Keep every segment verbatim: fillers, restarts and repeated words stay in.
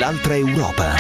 l'altra Europa.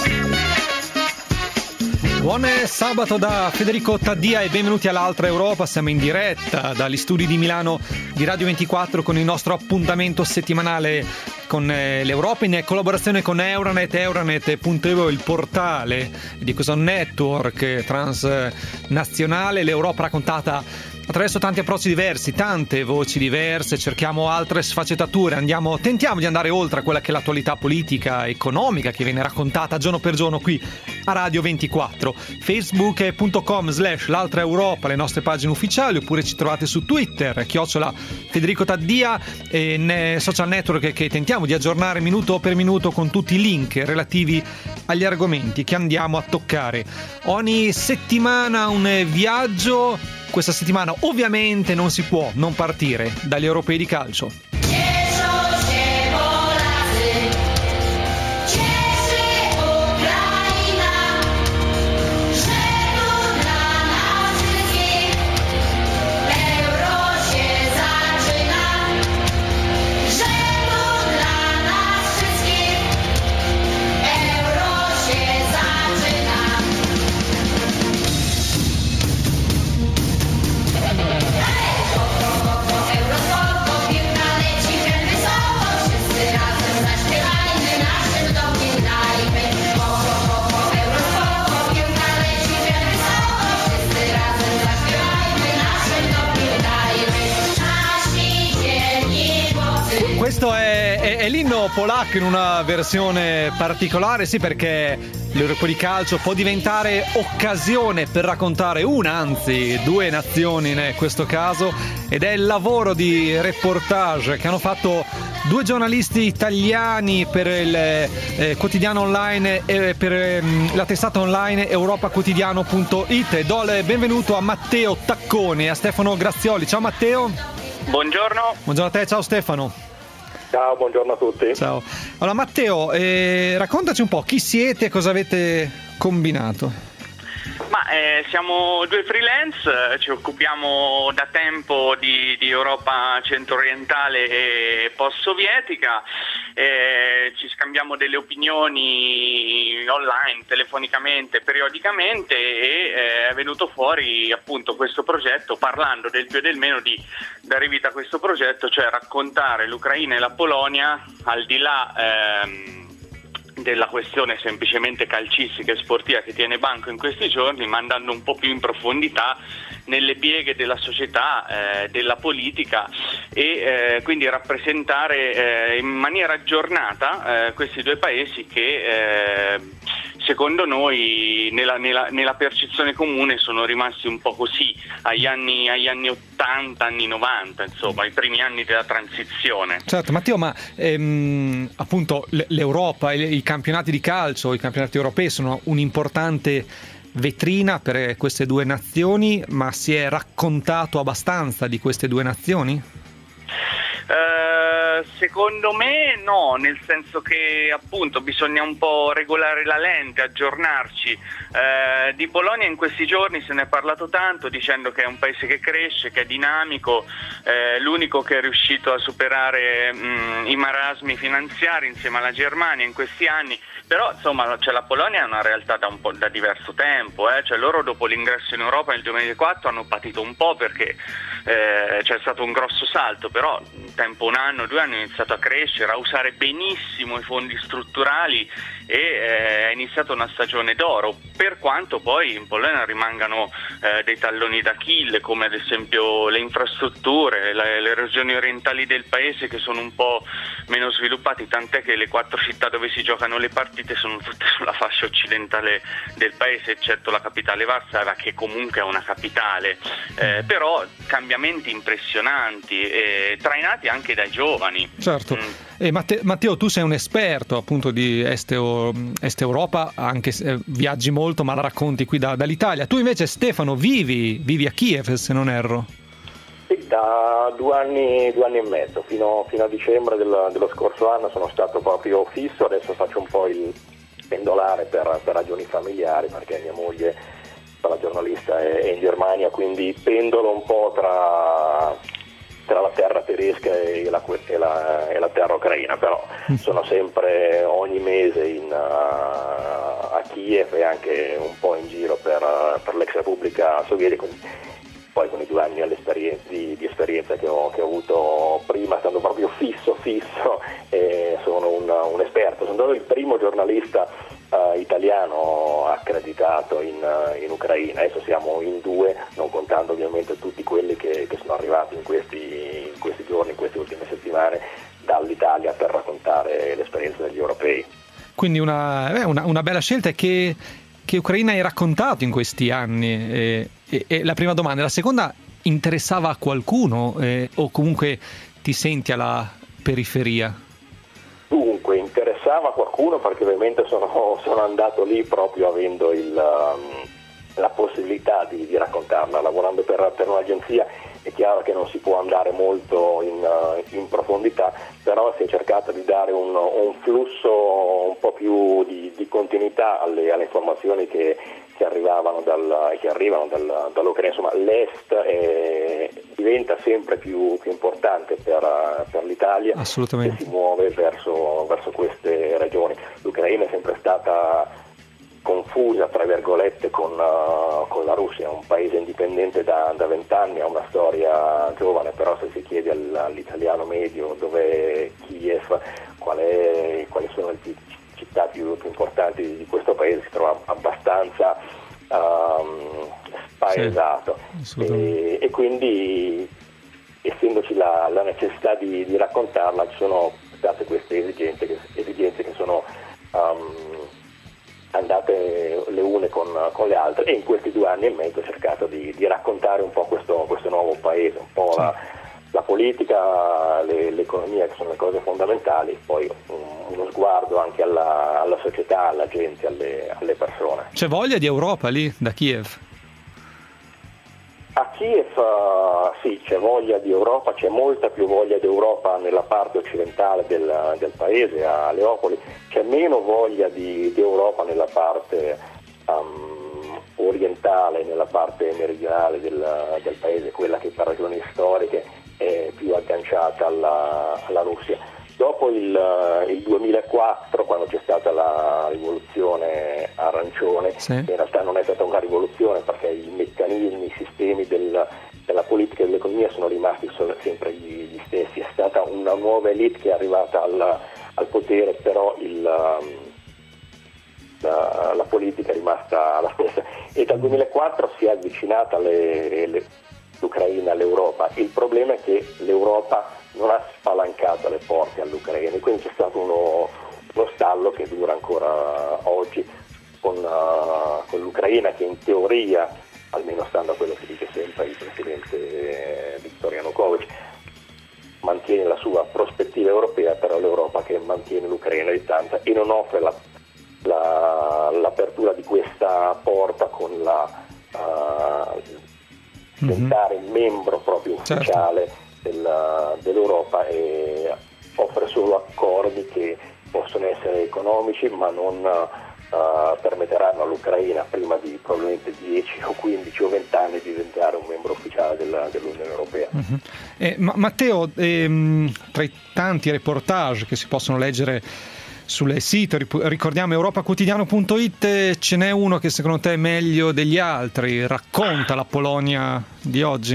Buon sabato da Federico Taddia e benvenuti all'altra Europa. Siamo in diretta dagli studi di Milano di Radio ventiquattro con il nostro appuntamento settimanale con l'Europa in collaborazione con Euranet, euranet punto e u, il portale di questo network transnazionale, l'Europa raccontata attraverso tanti approcci diversi, tante voci diverse, cerchiamo altre sfaccettature, andiamo, tentiamo di andare oltre a quella che è l'attualità politica, economica che viene raccontata giorno per giorno qui a Radio ventiquattro. facebook punto com slash l'altra Europa, le nostre pagine ufficiali, oppure ci trovate su Twitter, chiocciola Federico Taddia, e social network che tentiamo di aggiornare minuto per minuto con tutti i link relativi agli argomenti che andiamo a toccare. Ogni settimana un viaggio. Questa settimana ovviamente non si può non partire dagli europei di calcio. Questo è, è, è l'inno polacco in una versione particolare, sì, perché l'Europa di calcio può diventare occasione per raccontare una, anzi due nazioni in questo caso, ed è il lavoro di reportage che hanno fatto due giornalisti italiani per il eh, quotidiano online e per eh, la testata online europaquotidiano punto it. Do il benvenuto a Matteo Taccone e a Stefano Grazioli. Ciao Matteo. Buongiorno. Buongiorno a te, ciao Stefano. Ciao, buongiorno a tutti. Ciao. Allora Matteo, eh, raccontaci un po' chi siete e cosa avete combinato. Ma eh, siamo due freelance, ci occupiamo da tempo di, di Europa centro-orientale e post-sovietica, eh, ci scambiamo delle opinioni online, telefonicamente, periodicamente, e eh, è venuto fuori appunto questo progetto, parlando del più e del meno di dare vita a questo progetto, cioè raccontare l'Ucraina e la Polonia al di là ehm, della questione semplicemente calcistica e sportiva che tiene banco in questi giorni, ma andando un po' più in profondità nelle pieghe della società, eh, della politica, e eh, quindi rappresentare eh, in maniera aggiornata eh, questi due paesi che eh, secondo noi nella, nella, nella percezione comune sono rimasti un po' così agli anni, agli anni ottanta, anni novanta, insomma i primi anni della transizione. Certo, Matteo, ma ehm, appunto l'Europa, i, i campionati di calcio, i campionati europei sono un'importante vetrina per queste due nazioni, ma si è raccontato abbastanza di queste due nazioni? Uh, secondo me no, nel senso che appunto bisogna un po' regolare la lente, aggiornarci. Uh, di Polonia in questi giorni se ne è parlato tanto, dicendo che è un paese che cresce, che è dinamico, uh, l'unico che è riuscito a superare mh, i marasmi finanziari insieme alla Germania in questi anni. Però insomma, cioè, la Polonia è una realtà da, un po', da diverso tempo, eh? Cioè, loro dopo l'ingresso in Europa nel duemilaquattro hanno patito un po' perché eh, c'è stato un grosso salto, però in tempo un anno, due anni, hanno iniziato a crescere, a usare benissimo i fondi strutturali e eh, è iniziata una stagione d'oro, per quanto poi in Polonia rimangano eh, dei talloni d'Achille, come ad esempio le infrastrutture, le, le regioni orientali del paese che sono un po' meno sviluppate, tant'è che le quattro città dove si giocano le partite sono tutte sulla fascia occidentale del paese, eccetto la capitale Varsavia, che comunque è una capitale, eh, però cambiamenti impressionanti, eh, trainati anche dai giovani. Certo. Mm. E Matte- Matteo, tu sei un esperto appunto di Est, Est Europa, anche se viaggi molto, ma la racconti qui da, dall'Italia. Tu invece, Stefano, vivi, vivi a Kiev, se non erro. Sì, da due anni, due anni e mezzo, fino, fino a dicembre del, dello scorso anno sono stato proprio fisso, adesso faccio un po' il pendolare per, per ragioni familiari, perché mia moglie, la giornalista, è, è in Germania, quindi pendolo un po' tra, tra la terra tedesca e la, e la, e la terra ucraina, però sono sempre ogni mese in, uh, a Kiev e anche un po' in giro per, uh, per l'ex Repubblica Sovietica, poi con i due anni di, di esperienza che ho, che ho avuto prima, stando proprio fisso fisso e sono un, un esperto, sono stato il primo giornalista uh, italiano accreditato in, uh, in Ucraina. Adesso siamo in due, non contando ovviamente tutti quelli che, che sono arrivati in questi, in questi giorni, in queste ultime settimane dall'Italia per raccontare l'esperienza degli europei. Quindi una, eh, una, una bella scelta. Che, che Ucraina hai raccontato in questi anni? E, e, e la prima domanda. La seconda, interessava a qualcuno eh, o comunque ti senti alla periferia? Dunque, interessava a qualcuno perché ovviamente sono, sono andato lì proprio avendo il, um, la possibilità di, di raccontarla. Lavorando per, per un'agenzia è chiaro che non si può andare molto in, uh, in profondità, però si è cercato di dare un, un flusso un po' più di, di continuità alle, alle informazioni che, che arrivavano dal, che arrivano dal, dall'Ucraina. Insomma, l'Est è, diventa sempre più, più importante per, per l'Italia, assolutamente, che si muove verso, verso queste regioni. L'Ucraina è sempre stata confusa tra virgolette con, uh, con la Russia, è un paese indipendente da vent'anni, ha una storia giovane, però se si chiede all, all'italiano medio dove è Kiev, qual è, quali sono le più, città più, più importanti di questo paese, si trova abbastanza um, spaesato, sì, e, e quindi essendoci la, la necessità di, di raccontarla, ci sono state queste esigenze che, esigenze che sono um, andate le une con, con le altre, e in questi due anni e mezzo ho cercato di, di raccontare un po' questo, questo nuovo paese, un po' sì, la, la politica, le, l'economia, che sono le cose fondamentali, poi un, uno sguardo anche alla, alla società, alla gente, alle, alle persone. C'è voglia di Europa lì, da Kiev? A Kiev uh, sì, c'è voglia di Europa, c'è molta più voglia di Europa nella parte occidentale del, del paese, a Leopoli, c'è meno voglia di, di Europa nella parte um, orientale, nella parte meridionale del, del paese, quella che per ragioni storiche è più agganciata alla, alla Russia. Dopo il, il duemilaquattro, quando c'è stata la rivoluzione arancione, sì, in realtà non è stata una rivoluzione perché i meccanismi, i sistemi del, della politica e dell'economia sono rimasti sempre gli, gli stessi, è stata una nuova elite che è arrivata al, al potere, però il, la, la politica è rimasta la stessa, e dal duemilaquattro si è avvicinata le, le, l'Ucraina all'Europa. Il problema è che l'Europa non ha spalancato le porte all'Ucraina, e quindi c'è stato uno, uno stallo che dura ancora oggi con, uh, con l'Ucraina, che in teoria, almeno stando a quello che dice sempre il presidente Viktor Yanukovych, mantiene la sua prospettiva europea, però l'Europa che mantiene l'Ucraina distanza e non offre la, la, l'apertura di questa porta con la uh, diventare mm-hmm. membro proprio ufficiale, certo, Del, dell'Europa, e offre solo accordi che possono essere economici, ma non uh, permetteranno all'Ucraina prima di probabilmente dieci o quindici o venti anni di diventare un membro ufficiale della, dell'Unione Europea. Uh-huh. Eh, ma, Matteo, ehm, tra i tanti reportage che si possono leggere sul sito, ricordiamo europa quotidiano punto it, ce n'è uno che secondo te è meglio degli altri? Racconta la Polonia di oggi?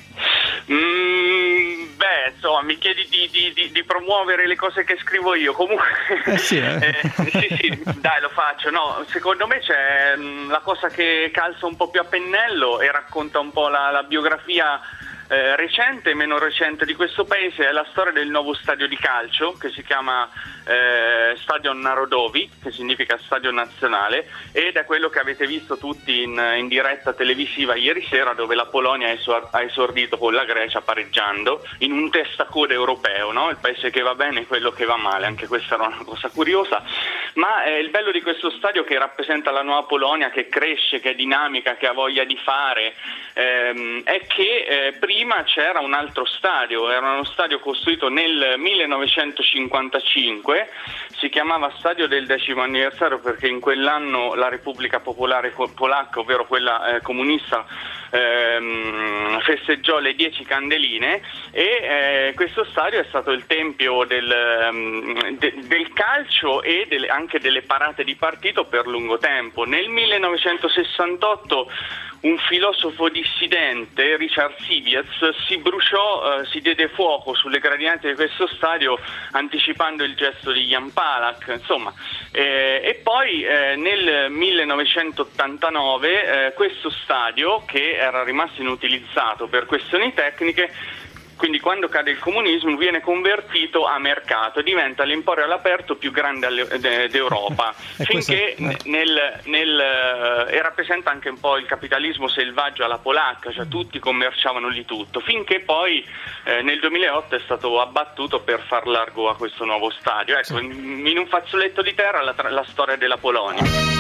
Mm, beh, insomma, mi chiedi di, di, di, di promuovere le cose che scrivo io. Comunque, eh sì, eh. eh, sì, sì, dai, lo faccio. No, secondo me c'è mh, la cosa che calza un po' più a pennello e racconta un po' la, la biografia eh, recente e meno recente di questo paese, è la storia del nuovo stadio di calcio che si chiama eh, Stadion Narodowy, che significa stadio nazionale, ed è quello che avete visto tutti in, in diretta televisiva ieri sera, dove la Polonia ha esordito con la Grecia pareggiando in un testacoda europeo, no? Il paese che va bene e quello che va male, anche questa era una cosa curiosa. Ma eh, il bello di questo stadio, che rappresenta la nuova Polonia, che cresce, che è dinamica, che ha voglia di fare, ehm, è che eh, prima c'era un altro stadio, era uno stadio costruito nel millenovecentocinquantacinque, si chiamava Stadio del decimo anniversario perché in quell'anno la Repubblica Popolare Polacca, ovvero quella eh, comunista, ehm, festeggiò le dieci candeline e eh, questo stadio è stato il tempio del, um, de, del calcio e delle, anche delle parate di partito per lungo tempo. Nel millenovecentosessantotto un filosofo dissidente, Richard Siviec, si bruciò, eh, si diede fuoco sulle gradienti di questo stadio anticipando il gesto di Jan Palach, insomma. Eh, e poi eh, nel millenovecentottantanove eh, questo stadio, che era rimasto inutilizzato per questioni tecniche, quindi quando cade il comunismo, viene convertito a mercato, diventa l'emporio all'aperto più grande d'Europa, finché questo, eh. nel, nel, e rappresenta anche un po' il capitalismo selvaggio alla polacca, cioè tutti commerciavano lì tutto, finché poi eh, nel duemilaotto è stato abbattuto per far largo a questo nuovo stadio. Ecco, in, in un fazzoletto di terra la, la storia della Polonia.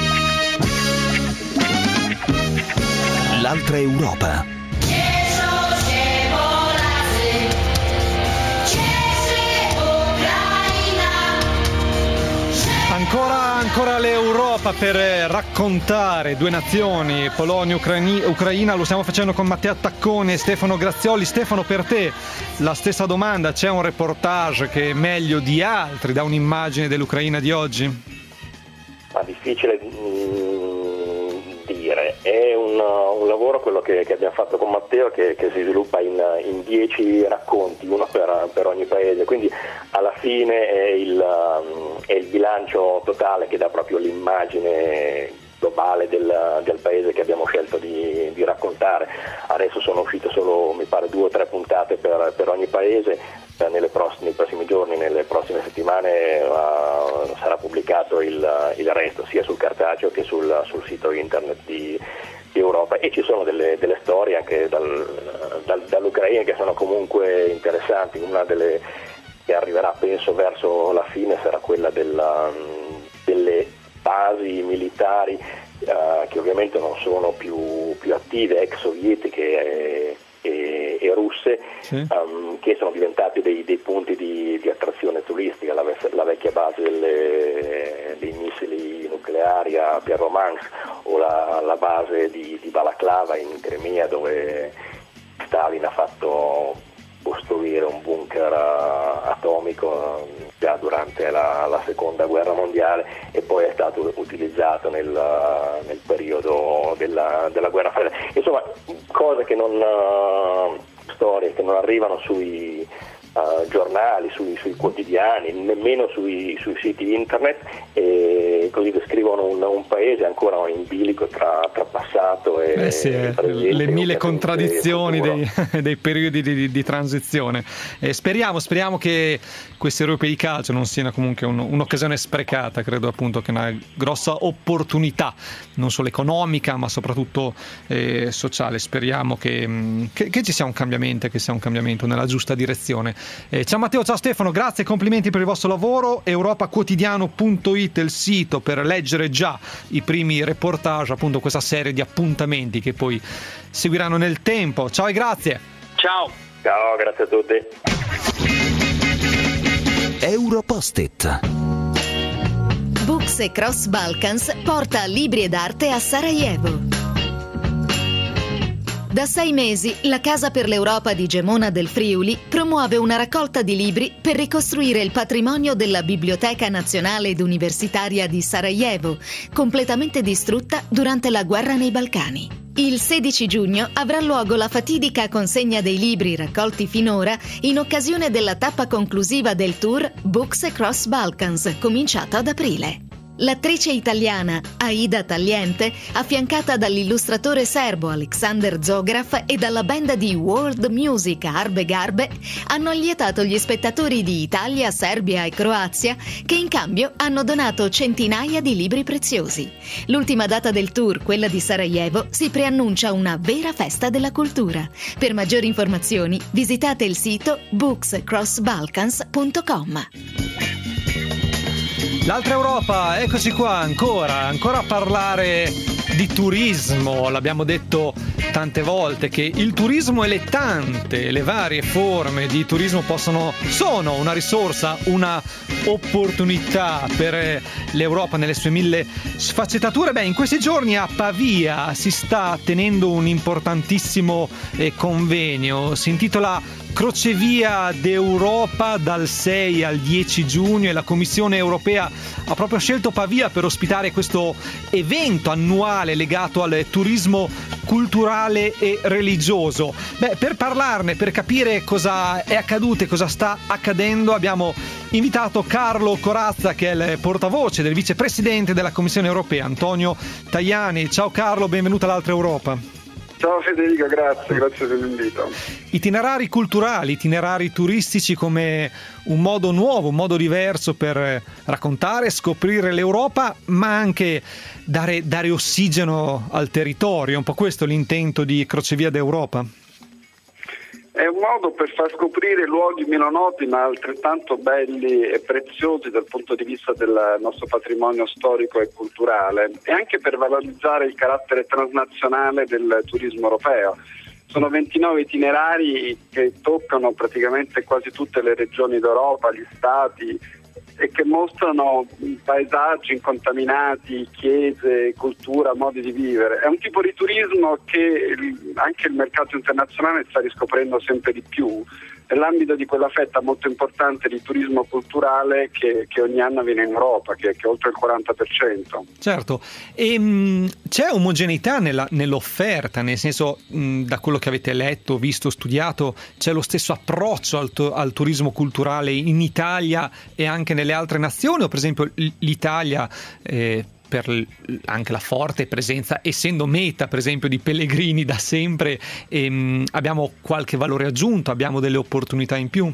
L'altra Europa. Ancora, ancora l'Europa per raccontare due nazioni, Polonia, Ucraini, Ucraina, lo stiamo facendo con Matteo Taccone e Stefano Grazioli. Stefano, per te la stessa domanda, c'è un reportage che meglio di altri dà un'immagine dell'Ucraina di oggi? Ma difficile dire, è un, un lavoro quello che, che abbiamo fatto con Matteo che, che si sviluppa in, in dieci racconti, uno per, per ogni paese, quindi alla fine è il, è il bilancio totale che dà proprio l'immagine globale del, del paese che abbiamo scelto di, di raccontare. Adesso sono uscite solo, mi pare, due o tre puntate per, per ogni paese. Nelle prossime, nei prossimi giorni, nelle prossime settimane uh, sarà pubblicato il, il resto sia sul cartaceo che sul, sul sito internet di, di Europa, e ci sono delle, delle storie anche dal, dal, dall'Ucraina che sono comunque interessanti. Una delle che arriverà penso verso la fine sarà quella della, delle basi militari uh, che ovviamente non sono più, più attive, ex sovietiche e, e, e russe, sì. um, che sono diventati dei, dei punti di, di attrazione turistica, la, la vecchia base delle, dei missili nucleari a Pierromansk o la, la base di, di Balaklava in Crimea, dove Stalin ha fatto costruire un bunker uh, atomico uh, già durante la, la seconda guerra mondiale, e poi è stato utilizzato nel, uh, nel periodo della, della guerra fredda. Insomma, cose che non uh, storie che non arrivano sui uh, giornali, sui, sui quotidiani, nemmeno sui, sui siti internet, e così descrivono un, un paese ancora in bilico tra, tra passato e, eh sì, e presente, le mille contraddizioni dei, dei periodi di, di, di transizione. E speriamo, speriamo che questi europei di calcio non siano comunque un, un'occasione sprecata. Credo appunto che una grossa opportunità, non solo economica ma soprattutto eh, sociale. Speriamo che, che, che ci sia un cambiamento, che sia un cambiamento nella giusta direzione. Eh, ciao Matteo, ciao Stefano, grazie e complimenti per il vostro lavoro. europaquotidiano punto it è il sito per leggere già i primi reportage, appunto questa serie di appuntamenti che poi seguiranno nel tempo. Ciao e grazie. Ciao. Ciao, grazie a tutti. Europost-it. Books Across Balkans porta libri ed arte a Sarajevo. Da sei mesi, la Casa per l'Europa di Gemona del Friuli promuove una raccolta di libri per ricostruire il patrimonio della Biblioteca Nazionale ed Universitaria di Sarajevo, completamente distrutta durante la guerra nei Balcani. Il sedici giugno avrà luogo la fatidica consegna dei libri raccolti finora in occasione della tappa conclusiva del tour Books Across Balkans, cominciato ad aprile. L'attrice italiana Aida Tagliente, affiancata dall'illustratore serbo Alexander Zograf e dalla band di world music Arbe Garbe, hanno allietato gli spettatori di Italia, Serbia e Croazia, che in cambio hanno donato centinaia di libri preziosi. L'ultima data del tour, quella di Sarajevo, si preannuncia una vera festa della cultura. Per maggiori informazioni visitate il sito books cross balkans punto com. L'altra Europa, eccoci qua ancora, ancora a parlare di turismo. L'abbiamo detto tante volte che il turismo e le tante, le varie forme di turismo possono, sono una risorsa, una opportunità per l'Europa nelle sue mille sfaccettature. Beh, in questi giorni a Pavia si sta tenendo un importantissimo eh, convegno, si intitola Crocevia d'Europa dal sei al dieci giugno e la Commissione europea ha proprio scelto Pavia per ospitare questo evento annuale legato al turismo culturale e religioso. Beh, per parlarne, per capire cosa è accaduto e cosa sta accadendo, abbiamo invitato Carlo Corazza, che è il portavoce del vicepresidente della Commissione europea, Antonio Tajani. Ciao Carlo, benvenuto all'Altra Europa. Ciao Federico, grazie, grazie per l'invito. Itinerari culturali, itinerari turistici come un modo nuovo, un modo diverso per raccontare, scoprire l'Europa, ma anche dare, dare ossigeno al territorio. È un po' questo l'intento di Crocevia d'Europa? È un modo per far scoprire luoghi meno noti ma altrettanto belli e preziosi dal punto di vista del nostro patrimonio storico e culturale, e anche per valorizzare il carattere transnazionale del turismo europeo. Sono ventinove itinerari che toccano praticamente quasi tutte le regioni d'Europa, gli stati, e che mostrano paesaggi incontaminati, chiese, cultura, modi di vivere. È un tipo di turismo che anche il mercato internazionale sta riscoprendo sempre di più nell'ambito di quella fetta molto importante di turismo culturale che, che ogni anno viene in Europa, che, che è oltre il quaranta per cento. Certo, e mh, c'è omogeneità nella, nell'offerta, nel senso, mh, da quello che avete letto, visto, studiato, c'è lo stesso approccio al, to- al turismo culturale in Italia e anche nelle altre nazioni, o per esempio l'Italia eh, per anche la forte presenza, essendo meta per esempio di pellegrini da sempre, ehm, abbiamo qualche valore aggiunto, abbiamo delle opportunità in più?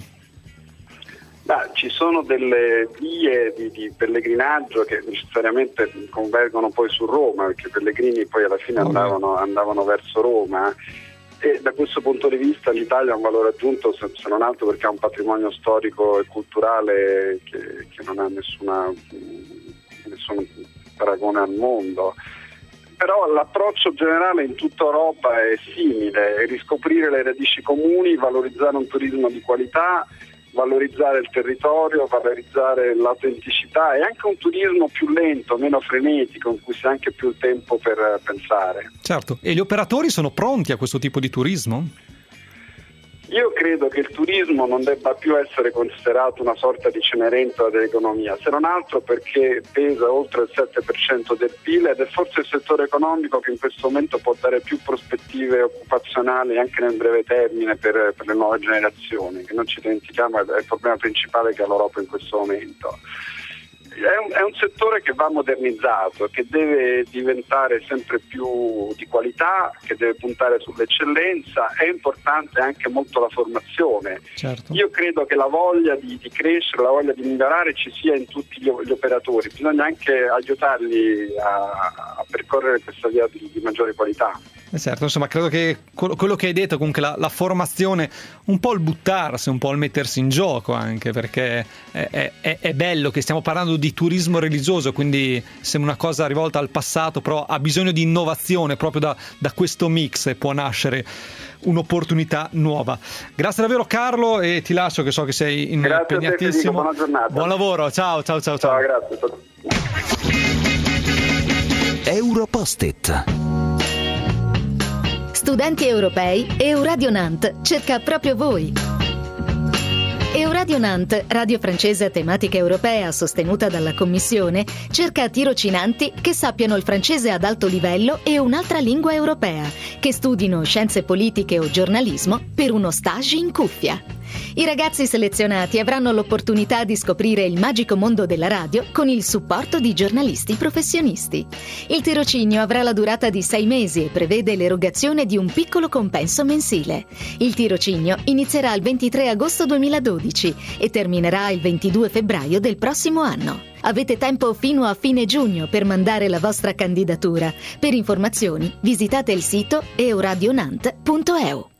Beh, ci sono delle vie di, di pellegrinaggio che necessariamente convergono poi su Roma, perché i pellegrini poi alla fine andavano, andavano verso Roma, e da questo punto di vista l'Italia ha un valore aggiunto, se, se non altro perché ha un patrimonio storico e culturale che, che non ha nessuna nessun paragone al mondo. Però l'approccio generale in tutta Europa è simile: riscoprire le radici comuni, valorizzare un turismo di qualità, valorizzare il territorio, valorizzare l'autenticità e anche un turismo più lento, meno frenetico, in cui si ha anche più il tempo per pensare. Certo, e gli operatori sono pronti a questo tipo di turismo? Io credo che il turismo non debba più essere considerato una sorta di Cenerentola dell'economia, se non altro perché pesa oltre il sette per cento del P I L ed è forse il settore economico che in questo momento può dare più prospettive occupazionali anche nel breve termine per, per le nuove generazioni, che non ci dimentichiamo è il problema principale che ha l'Europa in questo momento. È un, è un settore che va modernizzato, che deve diventare sempre più di qualità, che deve puntare sull'eccellenza. È importante anche molto la formazione. Certo. Io credo che la voglia di, di crescere, la voglia di migliorare ci sia in tutti gli, gli operatori, bisogna anche aiutarli a, a percorrere questa via di, di maggiore qualità. Eh certo, insomma, credo che quello che hai detto, comunque la, la formazione, un po' il buttarsi, un po' il mettersi in gioco anche, perché è, è, è bello che stiamo parlando di turismo religioso, quindi sembra una cosa rivolta al passato, però ha bisogno di innovazione, proprio da, da questo mix può nascere un'opportunità nuova. Grazie davvero Carlo, e ti lascio che so che sei impegnatissimo. Buona giornata. Buon lavoro, ciao ciao ciao. Ciao, ciao. Grazie. Europost-it. Studenti europei, Euradio Nantes cerca proprio voi. Euradio Nantes, radio francese a tematica europea sostenuta dalla Commissione, cerca tirocinanti che sappiano il francese ad alto livello e un'altra lingua europea, che studino scienze politiche o giornalismo per uno stage in cuffia. I ragazzi selezionati avranno l'opportunità di scoprire il magico mondo della radio con il supporto di giornalisti professionisti. Il tirocinio avrà la durata di sei mesi e prevede l'erogazione di un piccolo compenso mensile. Il tirocinio inizierà il ventitré agosto duemiladodici e terminerà il ventidue febbraio del prossimo anno. Avete tempo fino a fine giugno per mandare la vostra candidatura. Per informazioni visitate il sito euradionant punto e u.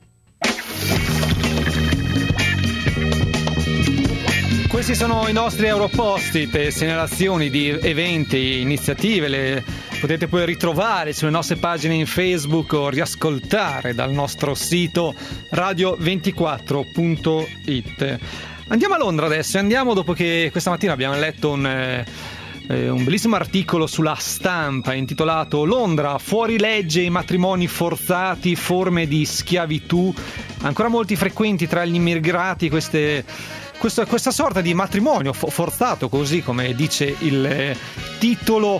Questi sono i nostri Europost-it, segnalazioni di eventi, iniziative, le potete poi ritrovare sulle nostre pagine in Facebook o riascoltare dal nostro sito radio ventiquattro punto it. Andiamo a Londra adesso, andiamo dopo che questa mattina abbiamo letto un... Eh, un bellissimo articolo sulla Stampa intitolato Londra, fuori legge i matrimoni forzati, forme di schiavitù, ancora molti frequenti tra gli immigrati queste, questa, questa sorta di matrimonio forzato, così come dice il eh, titolo,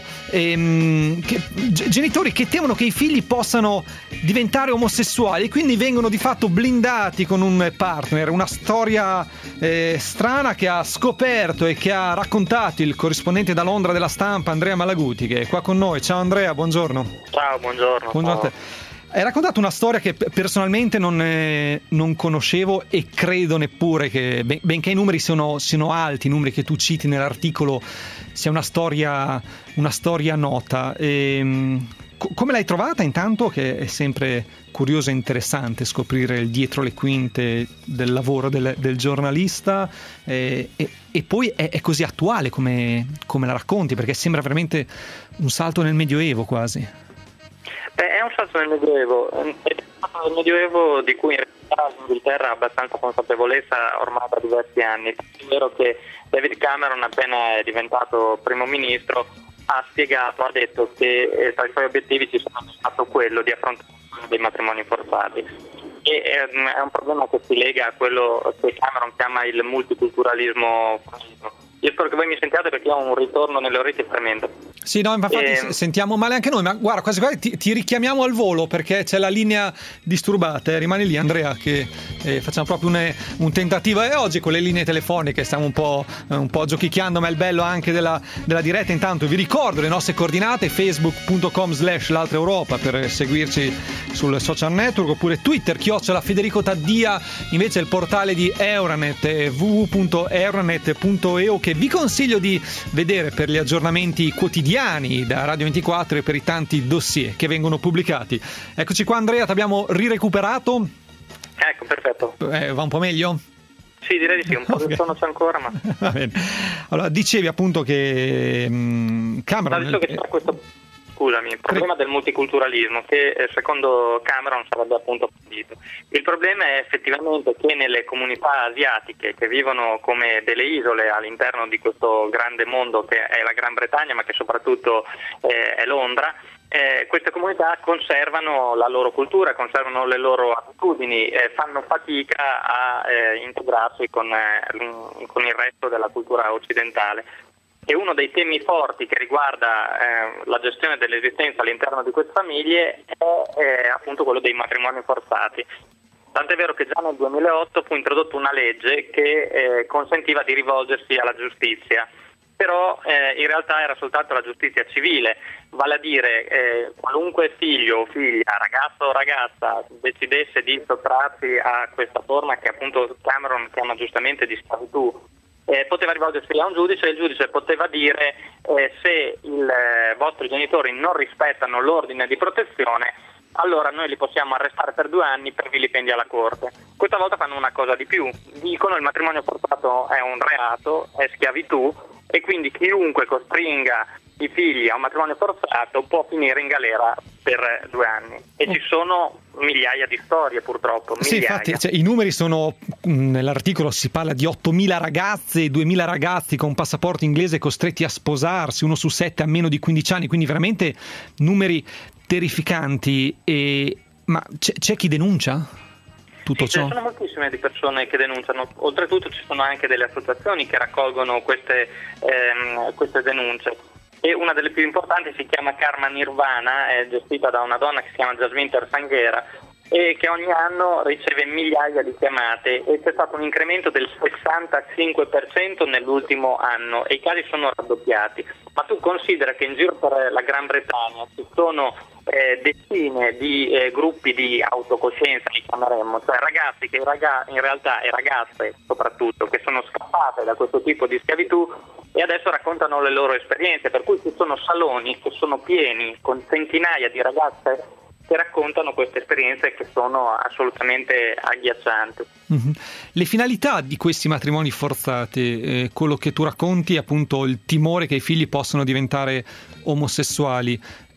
ehm, che, genitori che temono che i figli possano diventare omosessuali e quindi vengono di fatto blindati con un partner. Una storia eh, strana che ha scoperto e che ha raccontato il corrispondente da Londra della Stampa, Andrea Malaguti, che è qua con noi. Ciao Andrea, buongiorno. Ciao, buongiorno. Buongiorno a te. Hai raccontato una storia che personalmente non, eh, non conoscevo e credo neppure che, ben, benché i numeri siano, siano alti, i numeri che tu citi nell'articolo, sia una storia, una storia nota. E, co- come l'hai trovata intanto? Che è sempre curioso e interessante scoprire il dietro le quinte del lavoro del, del giornalista, e, e, e poi è, è così attuale come, come la racconti, perché sembra veramente un salto nel Medioevo quasi. Beh, è un salto nel Medioevo, è un salto nel Medioevo di cui in realtà l'Inghilterra ha abbastanza consapevolezza ormai da diversi anni. È vero che David Cameron, appena è diventato primo ministro, ha spiegato, ha detto che eh, tra i suoi obiettivi ci sono stato quello di affrontare dei matrimoni forzati. E è, è un problema che si lega a quello che Cameron chiama il multiculturalismo. Io spero che voi mi sentiate perché ho un ritorno nelle orecchie tremendo. Sì, no, infatti e... sentiamo male anche noi, ma guarda, quasi quasi ti, ti richiamiamo al volo perché c'è la linea disturbata. Eh. Rimani lì, Andrea, che eh, facciamo proprio un, un tentativo. E oggi con le linee telefoniche stiamo un po', un po' giochicchiando, ma è il bello anche della, della diretta. Intanto vi ricordo le nostre coordinate: facebook punto com slash l'altra Europa per seguirci sul social network, oppure Twitter, chiocciola Federico Taddia, invece il portale di Euranet, eh, w w w punto euranet punto e u, che vi consiglio di vedere per gli aggiornamenti quotidiani da Radio ventiquattro e per i tanti dossier che vengono pubblicati. Eccoci qua Andrea, ti abbiamo rirecuperato. Ecco, perfetto. Eh, va un po' meglio? Sì, direi di sì, un po' di sonno c'è ancora, ma... Va bene. Allora, dicevi appunto che mh, Cameron... No, dicevo che c'è questo... Scusami, il problema del multiculturalismo che secondo Cameron sarebbe appunto partito. Il problema è effettivamente che nelle comunità asiatiche che vivono come delle isole all'interno di questo grande mondo che è la Gran Bretagna, ma che soprattutto eh, è Londra, eh, queste comunità conservano la loro cultura, conservano le loro abitudini, eh, fanno fatica a eh, integrarsi con, eh, con il resto della cultura occidentale. E uno dei temi forti che riguarda eh, la gestione dell'esistenza all'interno di queste famiglie è, è appunto quello dei matrimoni forzati. Tant'è vero che già nel duemilaotto fu introdotta una legge che eh, consentiva di rivolgersi alla giustizia, però eh, in realtà era soltanto la giustizia civile, vale a dire eh, qualunque figlio o figlia, ragazzo o ragazza decidesse di sottrarsi a questa forma che appunto Cameron chiama giustamente di schiavitù, Eh, poteva rivolgersi a un giudice e il giudice poteva dire eh, se i eh, vostri genitori non rispettano l'ordine di protezione, allora noi li possiamo arrestare per due anni per vilipendio alla corte. Questa volta fanno una cosa di più, dicono il matrimonio forzato è un reato, è schiavitù e quindi chiunque costringa i figli a un matrimonio forzato può finire in galera per due anni. E ci sono migliaia di storie, purtroppo, migliaia. Sì, infatti, cioè, i numeri sono, nell'articolo si parla di ottomila ragazze e duemila ragazzi con passaporto inglese costretti a sposarsi, uno su sette a meno di quindici anni, quindi veramente numeri terrificanti. E ma c'è, c'è chi denuncia tutto sì, ciò? Ci sono moltissime di persone che denunciano, oltretutto ci sono anche delle associazioni che raccolgono queste, ehm, queste denunce. E una delle più importanti si chiama Karma Nirvana, è gestita da una donna che si chiama Jasminter Sanghera e che ogni anno riceve migliaia di chiamate e c'è stato un incremento del sessantacinque per cento nell'ultimo anno e i casi sono raddoppiati. Ma tu considera che in giro per la Gran Bretagna ci sono eh, decine di eh, gruppi di autocoscienza, li chiameremmo, cioè ragazzi che raga- in realtà e ragazze soprattutto che sono scappate da questo tipo di schiavitù e adesso raccontano le loro esperienze, per cui ci sono saloni che sono pieni con centinaia di ragazze che raccontano queste esperienze che sono assolutamente agghiaccianti. Mm-hmm. Le finalità di questi matrimoni forzati, eh, quello che tu racconti, appunto il timore che i figli possano diventare omosessuali,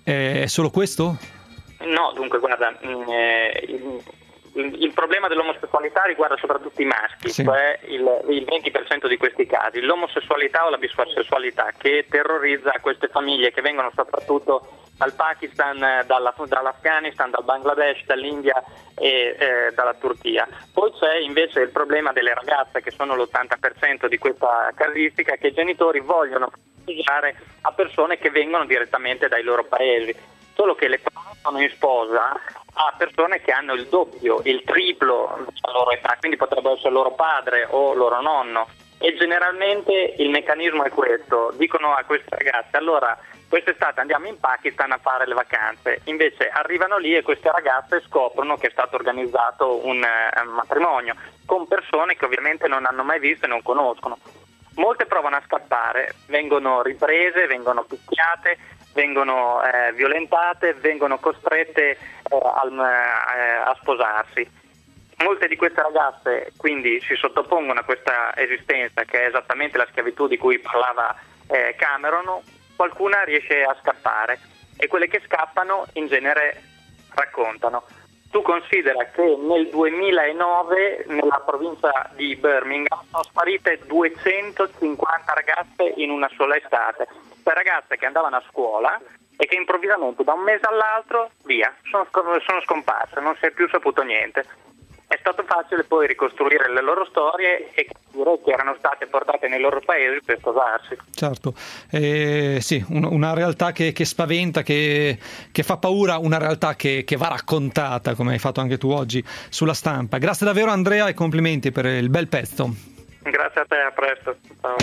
È solo questo? No, dunque guarda, eh, il, il problema dell'omosessualità riguarda soprattutto i maschi, sì. Cioè il, il venti per cento di questi casi, l'omosessualità o la bisessualità che terrorizza queste famiglie che vengono soprattutto dal Pakistan, dalla, dall'Afghanistan, dal Bangladesh, dall'India e eh, dalla Turchia. Poi c'è invece il problema delle ragazze, che sono l'ottanta per cento di questa casistica, che i genitori vogliono figurare a persone che vengono direttamente dai loro paesi, solo che le prendono in sposa a persone che hanno il doppio, il triplo della loro età, quindi potrebbero essere loro padre o loro nonno, e generalmente il meccanismo è questo: dicono a queste ragazze allora quest'estate andiamo in Pakistan a fare le vacanze, invece arrivano lì e queste ragazze scoprono che è stato organizzato un, uh, un matrimonio con persone che ovviamente non hanno mai visto e non conoscono. Molte provano a scappare, vengono riprese, vengono picchiate, vengono eh, violentate, vengono costrette eh, al, eh, a sposarsi. Molte di queste ragazze quindi si sottopongono a questa esistenza, che è esattamente la schiavitù di cui parlava eh, Cameron. Qualcuna riesce a scappare e quelle che scappano in genere raccontano. Tu considera che nel duemilanove nella provincia di Birmingham sono sparite duecentocinquanta ragazze in una sola estate, per ragazze che andavano a scuola e che improvvisamente da un mese all'altro via, sono, sono scomparse, non si è più saputo niente. È stato facile poi ricostruire le loro storie e capire che erano state portate nei loro paesi per sposarsi. Certo, eh, sì, un, una realtà che, che spaventa, che, che fa paura, una realtà che, che va raccontata, come hai fatto anche tu oggi sulla stampa. Grazie davvero Andrea e complimenti per il bel pezzo. Grazie a te, a presto. Ciao.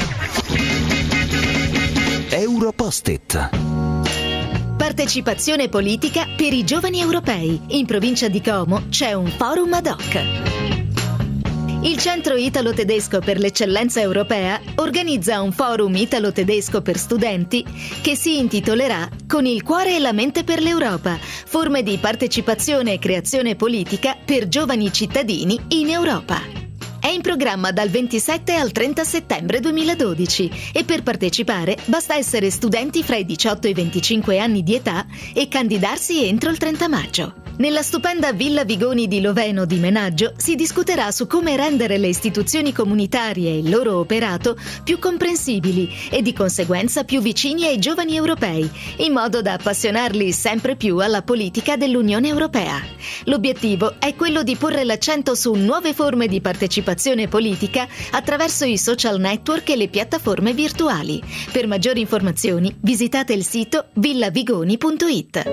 Europost-it. Partecipazione politica per i giovani europei. In provincia di Como c'è un forum ad hoc. Il Centro Italo-Tedesco per l'Eccellenza Europea organizza un forum italo-tedesco per studenti che si intitolerà Con il cuore e la mente per l'Europa, forme di partecipazione e creazione politica per giovani cittadini in Europa. È in programma dal ventisette al trenta settembre duemiladodici e per partecipare basta essere studenti fra i diciotto e i venticinque anni di età e candidarsi entro il trenta maggio. Nella stupenda Villa Vigoni di Loveno di Menaggio si discuterà su come rendere le istituzioni comunitarie e il loro operato più comprensibili e di conseguenza più vicini ai giovani europei, in modo da appassionarli sempre più alla politica dell'Unione Europea. L'obiettivo è quello di porre l'accento su nuove forme di partecipazione politica attraverso i social network e le piattaforme virtuali. Per maggiori informazioni visitate il sito villavigoni punto it.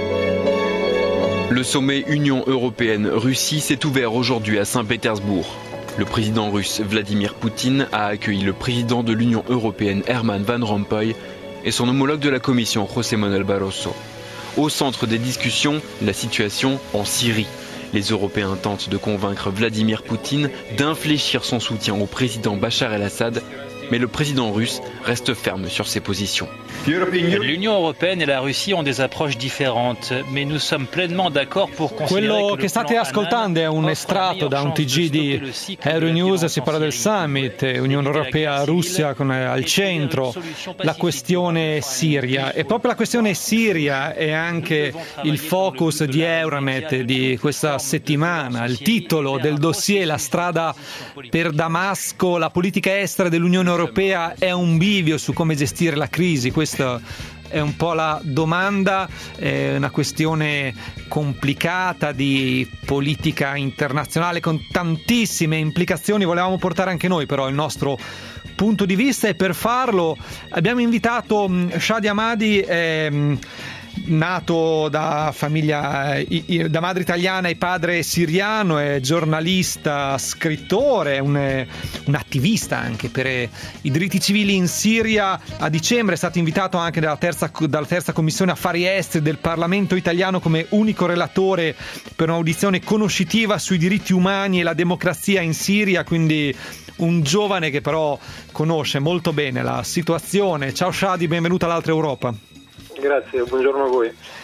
Le sommet Union européenne-Russie s'est ouvert aujourd'hui à Saint-Pétersbourg. Le président russe Vladimir Poutine a accueilli le président de l'Union européenne Herman Van Rompuy et son homologue de la Commission José Manuel Barroso. Au centre des discussions, la situation en Syrie. Les Européens tentent de convaincre Vladimir Poutine d'infléchir son soutien au président Bachar el-Assad, mais le président russe reste ferme sur ses positions. L'Union européenne et la Russie ont des approches différentes, mais nous sommes pleinement d'accord pour considérer Quello che che state ascoltando è un estratto da un T G di Euronews, si parla del summit Unione Europea-Russia con al centro la questione Siria, e proprio la questione Siria è anche il focus di Euronet di questa settimana. Il titolo del dossier: la strada per Damasco, la politica estera dell'Unione Europea è un bivio su come gestire la crisi. Questa è un po' la domanda, è una questione complicata di politica internazionale con tantissime implicazioni. Volevamo portare anche noi però il nostro punto di vista, e per farlo abbiamo invitato Shadi Hamadi, eh, nato da famiglia da madre italiana e padre siriano, è giornalista, scrittore, un, un attivista anche per i diritti civili in Siria. A dicembre è stato invitato anche dalla terza, dalla terza commissione affari esteri del Parlamento italiano come unico relatore per un'audizione conoscitiva sui diritti umani e la democrazia in Siria, quindi un giovane che però conosce molto bene la situazione. Ciao Shadi, benvenuto all'Altra Europa. Grazie, buongiorno a voi.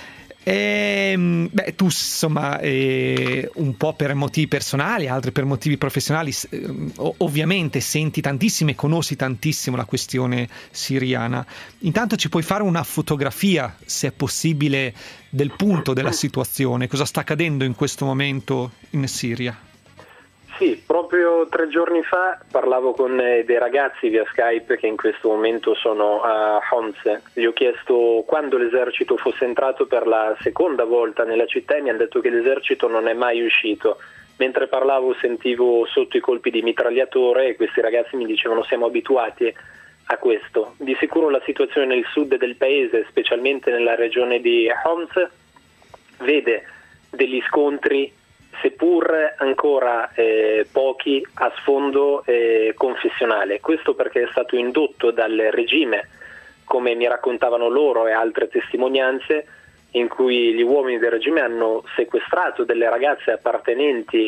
E, beh, tu insomma eh, un po' per motivi personali, altri per motivi professionali, eh, ovviamente senti tantissimo e conosci tantissimo la questione siriana. Intanto ci puoi fare una fotografia, se è possibile, del punto della situazione, cosa sta accadendo in questo momento in Siria? Sì, proprio tre giorni fa parlavo con dei ragazzi via Skype che in questo momento sono a Homs. Gli ho chiesto quando l'esercito fosse entrato per la seconda volta nella città e mi hanno detto che l'esercito non è mai uscito. Mentre parlavo sentivo sotto i colpi di mitragliatore e questi ragazzi mi dicevano siamo abituati a questo. Di sicuro la situazione nel sud del paese, specialmente nella regione di Homs, vede degli scontri seppur ancora eh, pochi a sfondo eh, confessionale. Questo perché è stato indotto dal regime, come mi raccontavano loro e altre testimonianze, in cui gli uomini del regime hanno sequestrato delle ragazze appartenenti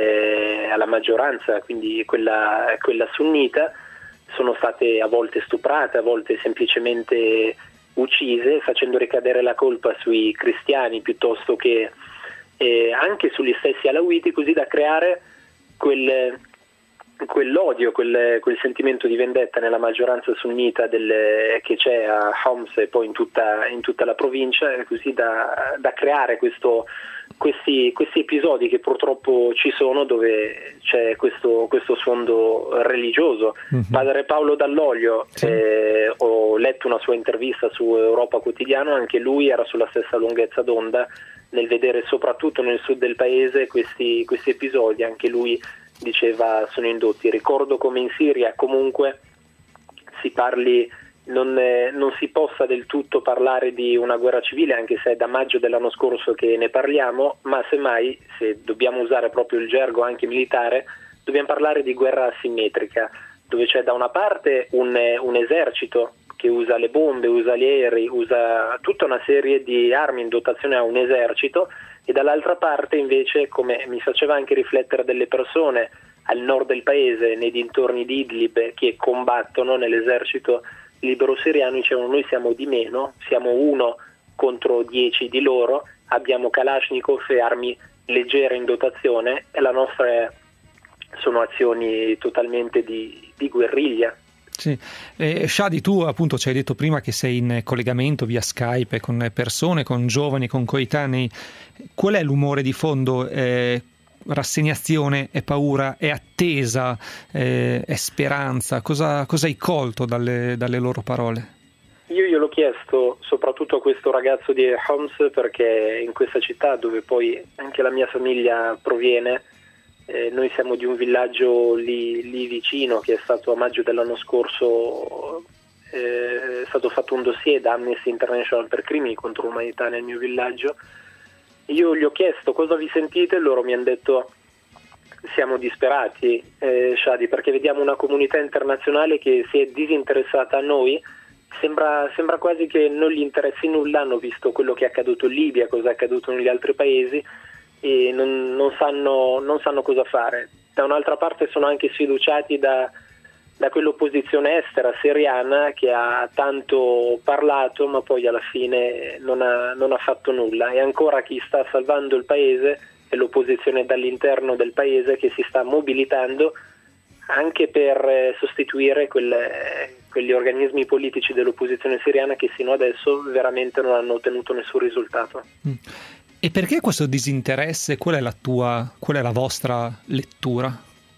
eh, alla maggioranza, quindi quella, quella sunnita, sono state a volte stuprate, a volte semplicemente uccise, facendo ricadere la colpa sui cristiani piuttosto che Eh, anche sugli stessi alawiti, così da creare quel, quell'odio, quel, quel sentimento di vendetta nella maggioranza sunnita del, che c'è a Homs e poi in tutta, in tutta la provincia, così da, da creare questo, questi, questi episodi che purtroppo ci sono, dove c'è questo, questo sfondo religioso. Mm-hmm. Padre Paolo Dall'Olio, sì. eh, ho letto una sua intervista su Europa Quotidiano, anche lui era sulla stessa lunghezza d'onda nel vedere soprattutto nel sud del paese questi, questi episodi. Anche lui diceva sono indotti. Ricordo come in Siria comunque si parli, non, eh, non si possa del tutto parlare di una guerra civile, anche se è da maggio dell'anno scorso che ne parliamo, ma semmai, se dobbiamo usare proprio il gergo anche militare, dobbiamo parlare di guerra asimmetrica, dove c'è da una parte un, un esercito che usa le bombe, usa gli aerei, usa tutta una serie di armi in dotazione a un esercito, e dall'altra parte invece, come mi faceva anche riflettere delle persone al nord del paese, nei dintorni di Idlib, che combattono nell'esercito libero siriano, dicevano noi siamo di meno, siamo uno contro dieci di loro, abbiamo Kalashnikov e armi leggere in dotazione, e la nostra è, sono azioni totalmente di, di guerriglia. Sì. Eh, Shadi, tu appunto ci hai detto prima che sei in collegamento via Skype con persone, con giovani, con coetanei. Qual è l'umore di fondo? Eh, rassegnazione, è paura, è attesa, eh, è speranza? Cosa, cosa hai colto dalle, dalle loro parole? Io gliel'ho chiesto soprattutto a questo ragazzo di Homs, perché in questa città dove poi anche la mia famiglia proviene, Eh, noi siamo di un villaggio lì, lì vicino, che è stato a maggio dell'anno scorso, eh, è stato fatto un dossier da Amnesty International per crimini contro l'umanità nel mio villaggio. Io gli ho chiesto cosa vi sentite, loro mi hanno detto siamo disperati, eh, Shadi, perché vediamo una comunità internazionale che si è disinteressata a noi, sembra, sembra quasi che non gli interessi nulla, hanno visto quello che è accaduto in Libia, cosa è accaduto negli altri paesi, e non, non, sanno, non sanno cosa fare. Da un'altra parte sono anche sfiduciati da, da quell'opposizione estera siriana che ha tanto parlato ma poi alla fine non ha, non ha fatto nulla, e ancora chi sta salvando il paese è l'opposizione dall'interno del paese, che si sta mobilitando anche per sostituire quelle, quegli organismi politici dell'opposizione siriana che sino adesso veramente non hanno ottenuto nessun risultato. Mm. E perché questo disinteresse? Qual è la tua, qual è la vostra lettura?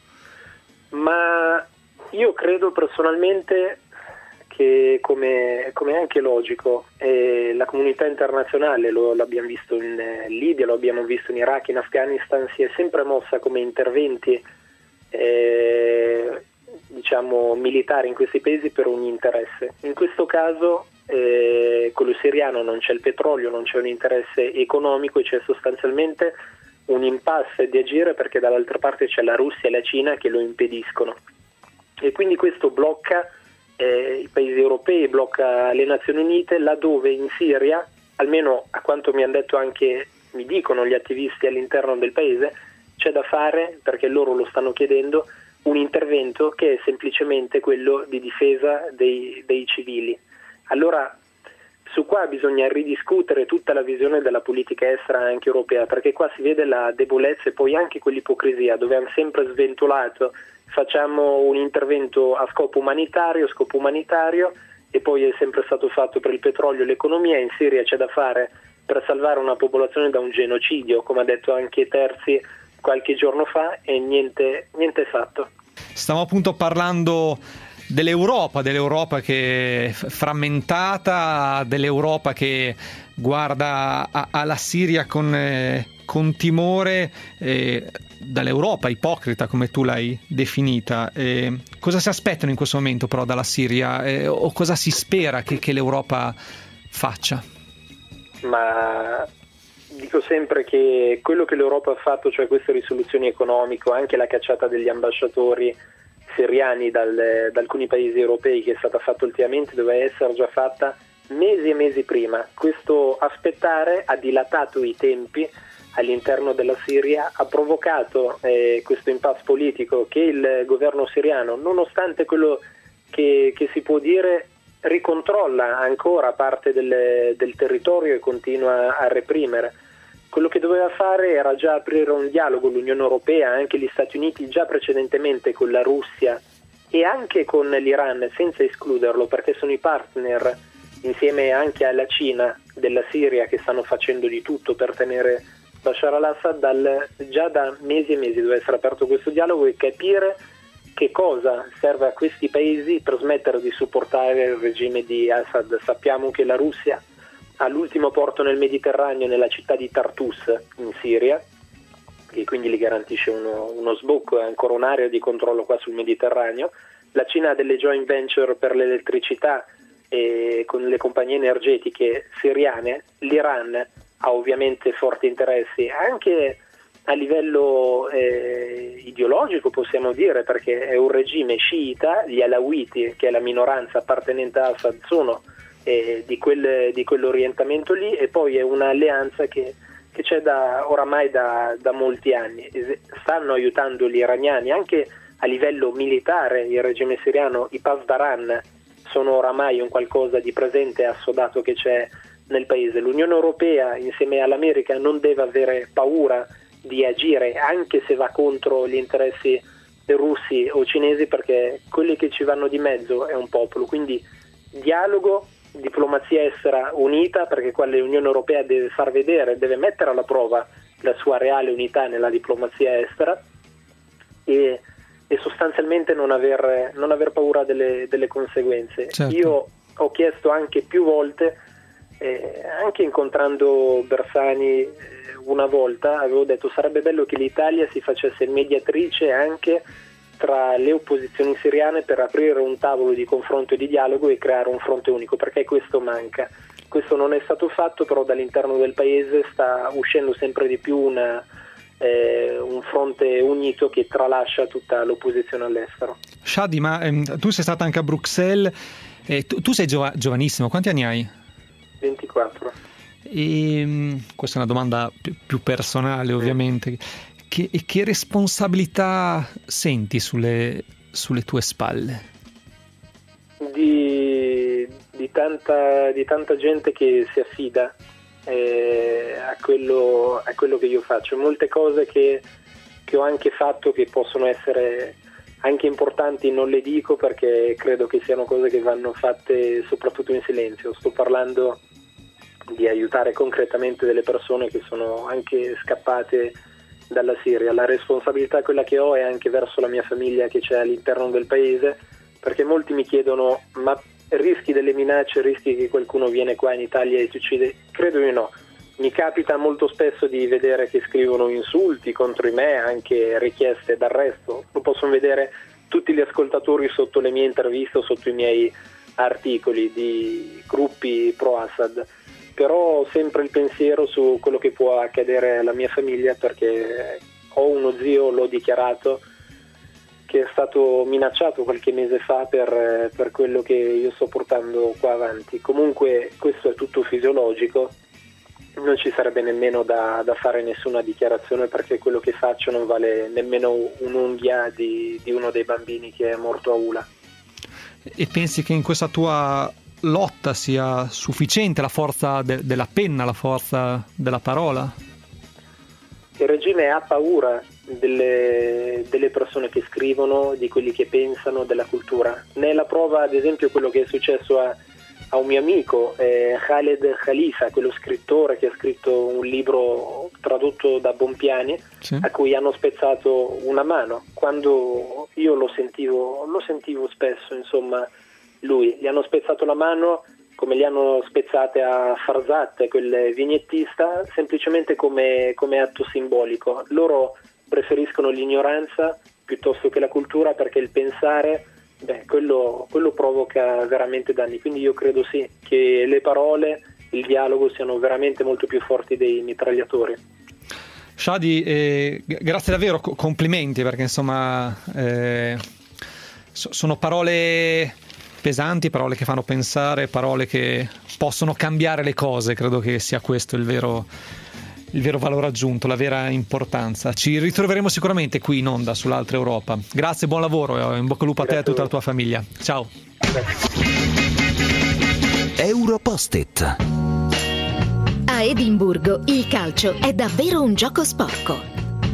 Ma io credo personalmente che, come, come è anche logico, eh, la comunità internazionale, lo, l'abbiamo visto in Libia, lo abbiamo visto in Iraq, in Afghanistan, si è sempre mossa come interventi eh, diciamo militari in questi paesi per un interesse. In questo caso Eh, quello siriano non c'è il petrolio, non c'è un interesse economico, e c'è sostanzialmente un impasse di agire perché dall'altra parte c'è la Russia e la Cina che lo impediscono, e quindi questo blocca eh, i paesi europei, blocca le Nazioni Unite, laddove in Siria, almeno a quanto mi hanno detto anche, mi dicono gli attivisti all'interno del paese, c'è da fare, perché loro lo stanno chiedendo, un intervento che è semplicemente quello di difesa dei, dei civili. Allora, su qua bisogna ridiscutere tutta la visione della politica estera anche europea, perché qua si vede la debolezza e poi anche quell'ipocrisia dove hanno sempre sventolato: facciamo un intervento a scopo umanitario, scopo umanitario, e poi è sempre stato fatto per il petrolio e l'economia. In Siria c'è da fare per salvare una popolazione da un genocidio, come ha detto anche Terzi qualche giorno fa, e niente, niente è fatto. Stiamo appunto parlando dell'Europa, dell'Europa che è frammentata, dell'Europa che guarda a, alla Siria con, eh, con timore, eh, dall'Europa ipocrita come tu l'hai definita. Eh, cosa si aspettano in questo momento però dalla Siria, eh, o cosa si spera che, che l'Europa faccia? Ma dico sempre che quello che l'Europa ha fatto, cioè queste risoluzioni economiche, anche la cacciata degli ambasciatori siriani dal, da alcuni paesi europei che è stata fatta ultimamente, doveva essere già fatta mesi e mesi prima. Questo aspettare ha dilatato i tempi all'interno della Siria, ha provocato eh, questo impasse politico che il governo siriano, nonostante quello che, che si può dire, ricontrolla ancora parte del, del territorio e continua a reprimere. Quello che doveva fare era già aprire un dialogo l'Unione Europea, anche gli Stati Uniti, già precedentemente con la Russia e anche con l'Iran, senza escluderlo, perché sono i partner, insieme anche alla Cina, della Siria, che stanno facendo di tutto per tenere Bashar al-Assad. Dal, già da mesi e mesi doveva essere aperto questo dialogo e capire che cosa serve a questi paesi per smettere di supportare il regime di Assad. Sappiamo che la Russia ha l'ultimo porto nel Mediterraneo, nella città di Tartus in Siria, che quindi gli garantisce uno, uno sbocco e ancora un'area di controllo qua sul Mediterraneo. La Cina ha delle joint venture per l'elettricità e con le compagnie energetiche siriane. L'Iran ha ovviamente forti interessi anche a livello eh, ideologico, possiamo dire, perché è un regime sciita. Gli alawiti, che è la minoranza appartenente a Assad, sono eh, di, quel, di quell'orientamento lì, e poi è un'alleanza che, che c'è da, oramai da, da molti anni. Stanno aiutando gli iraniani anche a livello militare. Il regime siriano, i Pasdaran, sono oramai un qualcosa di presente e assodato che c'è nel paese. L'Unione Europea insieme all'America non deve avere paura di agire, anche se va contro gli interessi russi o cinesi, perché quelli che ci vanno di mezzo è un popolo. Quindi dialogo, diplomazia estera unita, perché qua l'Unione Europea deve far vedere, deve mettere alla prova la sua reale unità nella diplomazia estera, e, e sostanzialmente non aver, non aver paura delle, delle conseguenze. Certo. Io ho chiesto anche più volte, eh, anche incontrando Bersani eh, una volta, avevo detto sarebbe bello che l'Italia si facesse mediatrice anche tra le opposizioni siriane per aprire un tavolo di confronto e di dialogo e creare un fronte unico, perché questo manca. Questo non è stato fatto, però dall'interno del paese sta uscendo sempre di più una, eh, un fronte unito che tralascia tutta l'opposizione all'estero. Shadi, ma ehm, tu sei stata anche a Bruxelles, eh, tu, tu sei giova- giovanissimo, quanti anni hai? ventiquattro. E, questa è una domanda più, più personale, ovviamente. Che, che responsabilità senti sulle, sulle tue spalle? Di, di, tanta, di tanta gente che si affida eh, a, quello, a quello che io faccio. Molte cose che, che ho anche fatto, che possono essere anche importanti, non le dico perché credo che siano cose che vanno fatte soprattutto in silenzio. Sto parlando di aiutare concretamente delle persone che sono anche scappate dalla Siria. La responsabilità, quella che ho, è anche verso la mia famiglia che c'è all'interno del paese, perché molti mi chiedono: ma rischi delle minacce, rischi che qualcuno viene qua in Italia e ti uccide? Credo di no. Mi capita molto spesso di vedere che scrivono insulti contro di me, anche richieste d'arresto. Lo possono vedere tutti gli ascoltatori sotto le mie interviste o sotto i miei articoli di gruppi pro Assad. Però ho sempre il pensiero su quello che può accadere alla mia famiglia, perché ho uno zio, l'ho dichiarato, che è stato minacciato qualche mese fa per, per quello che io sto portando qua avanti. Comunque questo è tutto fisiologico, non ci sarebbe nemmeno da, da fare nessuna dichiarazione, perché quello che faccio non vale nemmeno un'unghia di, di uno dei bambini che è morto a Ula. E pensi che in questa tua lotta sia sufficiente, la forza de- della penna, la forza della parola? Il regime ha paura delle, delle persone che scrivono, di quelli che pensano, della cultura. Ne è la prova, ad esempio, quello che è successo a, a un mio amico, eh, Khaled Khalifa, quello scrittore che ha scritto un libro tradotto da Bompiani, sì, a cui hanno spezzato una mano. Quando io lo sentivo, lo sentivo spesso, insomma, lui, gli hanno spezzato la mano come li hanno spezzate a Farzad, quel vignettista, semplicemente come, come atto simbolico. Loro preferiscono l'ignoranza piuttosto che la cultura, perché il pensare, beh, quello, quello provoca veramente danni. Quindi io credo sì, che le parole, il dialogo siano veramente molto più forti dei mitragliatori. Shadi, eh, grazie davvero, complimenti, perché insomma eh, so, sono parole pesanti, parole che fanno pensare, parole che possono cambiare le cose. Credo che sia questo il vero, il vero valore aggiunto, la vera importanza. Ci ritroveremo sicuramente qui in onda sull'Altra Europa. Grazie, buon lavoro, in bocca al lupo a te e a tutta la tua famiglia. Ciao. Europost-it. A Edimburgo il calcio è davvero un gioco sporco.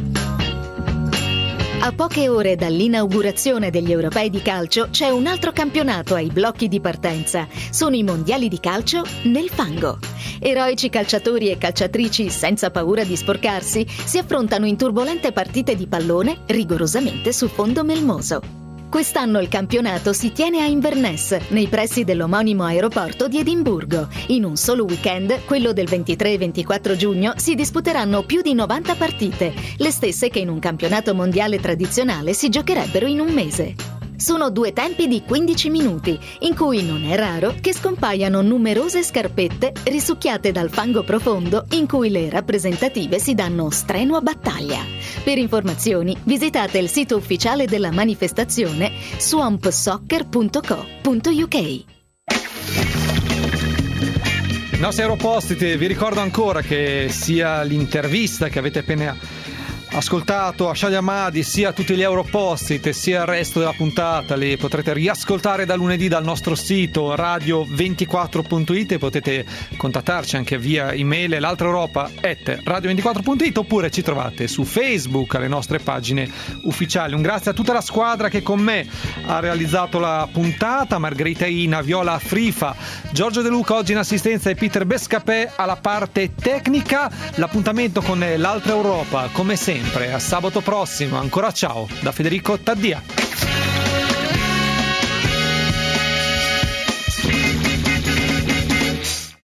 A poche ore dall'inaugurazione degli europei di calcio c'è un altro campionato ai blocchi di partenza. Sono i mondiali di calcio nel fango. Eroici calciatori e calciatrici senza paura di sporcarsi si affrontano in turbolente partite di pallone rigorosamente su fondo melmoso. Quest'anno il campionato si tiene a Inverness, nei pressi dell'omonimo aeroporto di Edimburgo. In un solo weekend, quello del ventitré e ventiquattro giugno, si disputeranno più di novanta partite, le stesse che in un campionato mondiale tradizionale si giocherebbero in un mese. Sono due tempi di quindici minuti, in cui non è raro che scompaiano numerose scarpette risucchiate dal fango profondo, in cui le rappresentative si danno strenua battaglia. Per informazioni visitate il sito ufficiale della manifestazione swamp soccer punto co punto u k. I nostri Europost-it, vi ricordo ancora che sia l'intervista che avete appena ascoltato a Shadi Hamadi, sia tutti gli Europost-it sia il resto della puntata li potrete riascoltare da lunedì dal nostro sito radio ventiquattro punto it, e potete contattarci anche via email l'altra europa at radio ventiquattro punto it, oppure ci trovate su Facebook alle nostre pagine ufficiali. Un grazie a tutta la squadra che con me ha realizzato la puntata: Margherita Ina, Viola Frifa, Giorgio De Luca oggi in assistenza e Peter Bescapè alla parte tecnica. L'appuntamento con l'Altra Europa come sempre a sabato prossimo. Ancora ciao da Federico Taddia.